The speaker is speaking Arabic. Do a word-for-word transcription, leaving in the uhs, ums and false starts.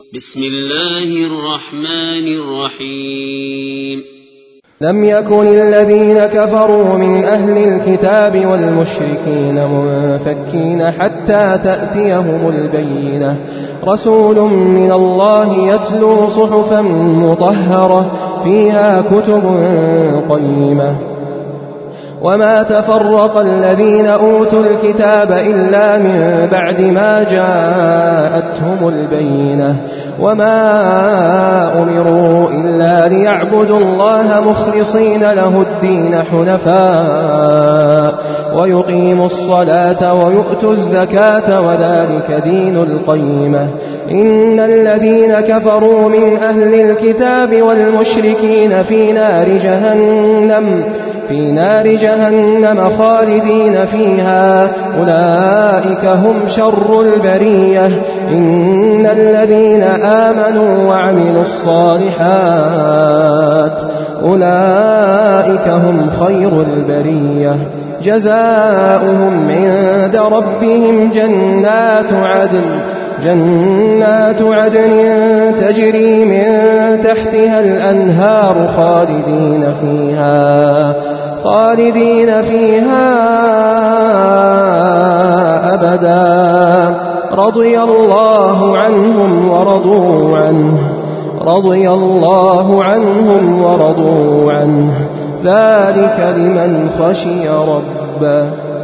بسم الله الرحمن الرحيم. لم يكن الذين كفروا من أهل الكتاب والمشركين منفكين حتى تأتيهم البينة، رسول من الله يتلو صحفا مطهرة فيها كتب قيمة. وما تفرق الذين أوتوا الكتاب إلا من بعد ما جاءتهم البينة، وما أمروا إلا ليعبدوا الله مخلصين له الدين حنفاء ويقيموا الصلاة ويؤتوا الزكاة وذلك دين القيمة. إن الذين كفروا من أهل الكتاب والمشركين في نار جهنم في نار جهنم خالدين فيها، أولئك هم شر البرية. إن الذين آمنوا وعملوا الصالحات أولئك هم خير البرية، جزاؤهم عند ربهم جنات عدن جنات عدن تجري من تحتها الأنهار خالدين فيها خالدين فيها أبدا، رضي الله عنهم ورضوا عنه رضي الله عنهم ورضوا عنه ذلك لمن خشي ربه.